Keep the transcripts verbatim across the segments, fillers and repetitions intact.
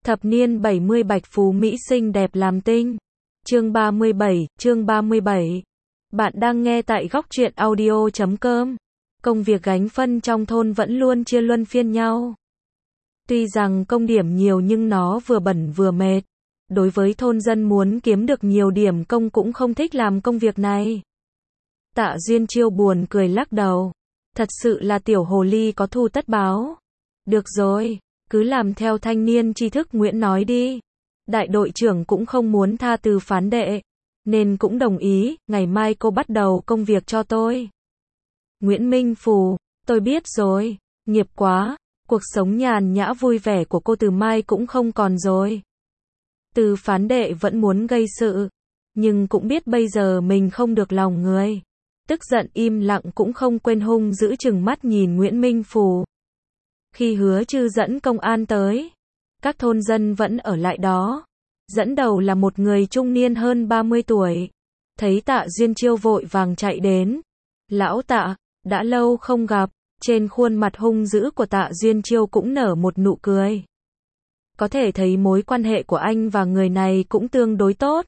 Thập niên bảy mươi bạch phú Mỹ xinh đẹp làm tinh. Chương ba mươi bảy, chương ba mươi bảy. Bạn đang nghe tại góc truyện audio chấm com. Công việc gánh phân trong thôn vẫn luôn chia luân phiên nhau. Tuy rằng công điểm nhiều nhưng nó vừa bẩn vừa mệt. Đối với thôn dân muốn kiếm được nhiều điểm công cũng không thích làm công việc này. Tạ Duyên Chiêu buồn cười lắc đầu. Thật sự là tiểu hồ ly có thù tất báo. Được rồi, cứ làm theo thanh niên tri thức Nguyễn nói đi. Đại đội trưởng cũng không muốn tha từ phán đệ, nên cũng đồng ý, ngày mai cô bắt đầu công việc cho tôi. Nguyễn Minh Phù, tôi biết rồi, nghiệp quá, cuộc sống nhàn nhã vui vẻ của cô từ mai cũng không còn rồi. Từ phán đệ vẫn muốn gây sự, nhưng cũng biết bây giờ mình không được lòng người. Tức giận im lặng cũng không quên hung giữ chừng mắt nhìn Nguyễn Minh Phù. Khi Hứa Trư dẫn công an tới, các thôn dân vẫn ở lại đó. Dẫn đầu là một người trung niên hơn ba mươi tuổi. Thấy Tạ Duyên Chiêu vội vàng chạy đến. Lão Tạ, đã lâu không gặp. Trên khuôn mặt hung dữ của Tạ Duyên Chiêu cũng nở một nụ cười. Có thể thấy mối quan hệ của anh và người này cũng tương đối tốt.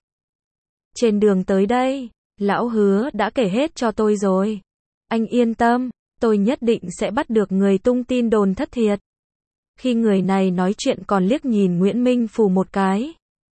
Trên đường tới đây, lão Hứa đã kể hết cho tôi rồi. Anh yên tâm, tôi nhất định sẽ bắt được người tung tin đồn thất thiệt. Khi người này nói chuyện còn liếc nhìn Nguyễn Minh Phù một cái.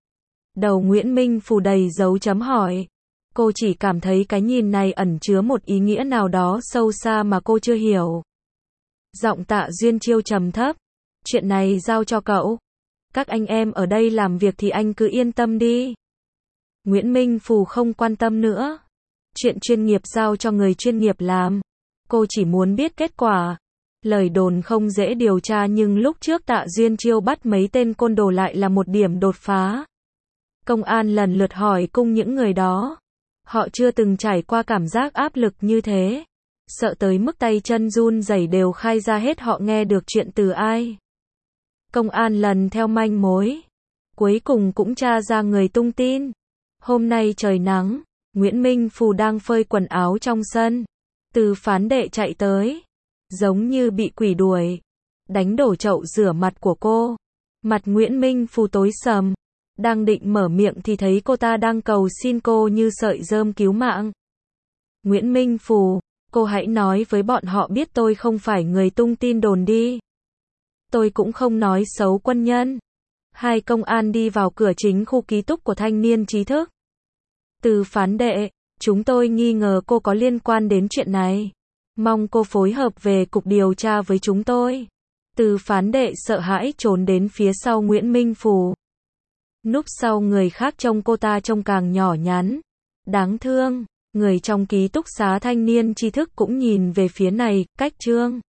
Đầu Nguyễn Minh Phù đầy dấu chấm hỏi. Cô chỉ cảm thấy cái nhìn này ẩn chứa một ý nghĩa nào đó sâu xa mà cô chưa hiểu. Giọng Tạ Duyên Chiêu trầm thấp. Chuyện này giao cho cậu. Các anh em ở đây làm việc thì anh cứ yên tâm đi. Nguyễn Minh Phù không quan tâm nữa. Chuyện chuyên nghiệp giao cho người chuyên nghiệp làm. Cô chỉ muốn biết kết quả. Lời đồn không dễ điều tra nhưng lúc trước Tạ Duyên Chiêu bắt mấy tên côn đồ lại là một điểm đột phá. Công an lần lượt hỏi cung những người đó. Họ chưa từng trải qua cảm giác áp lực như thế. Sợ tới mức tay chân run rẩy đều khai ra hết họ nghe được chuyện từ ai. Công an lần theo manh mối. Cuối cùng cũng tra ra người tung tin. Hôm nay trời nắng, Nguyễn Minh Phù đang phơi quần áo trong sân. Từ phán đệ chạy tới. Giống như bị quỷ đuổi. Đánh đổ chậu rửa mặt của cô. Mặt Nguyễn Minh Phù tối sầm. Đang định mở miệng thì thấy cô ta đang cầu xin cô như sợi rơm cứu mạng. Nguyễn Minh Phù, cô hãy nói với bọn họ biết tôi không phải người tung tin đồn đi. Tôi cũng không nói xấu quân nhân. Hai công an đi vào cửa chính khu ký túc của thanh niên trí thức. Từ phán đệ, chúng tôi nghi ngờ cô có liên quan đến chuyện này. Mong cô phối hợp về cục điều tra với chúng tôi. Từ phán đệ sợ hãi trốn đến phía sau Nguyễn Minh Phù. Núp sau người khác trông cô ta trông càng nhỏ nhắn. Đáng thương, người trong ký túc xá thanh niên tri thức cũng nhìn về phía này, cách trương.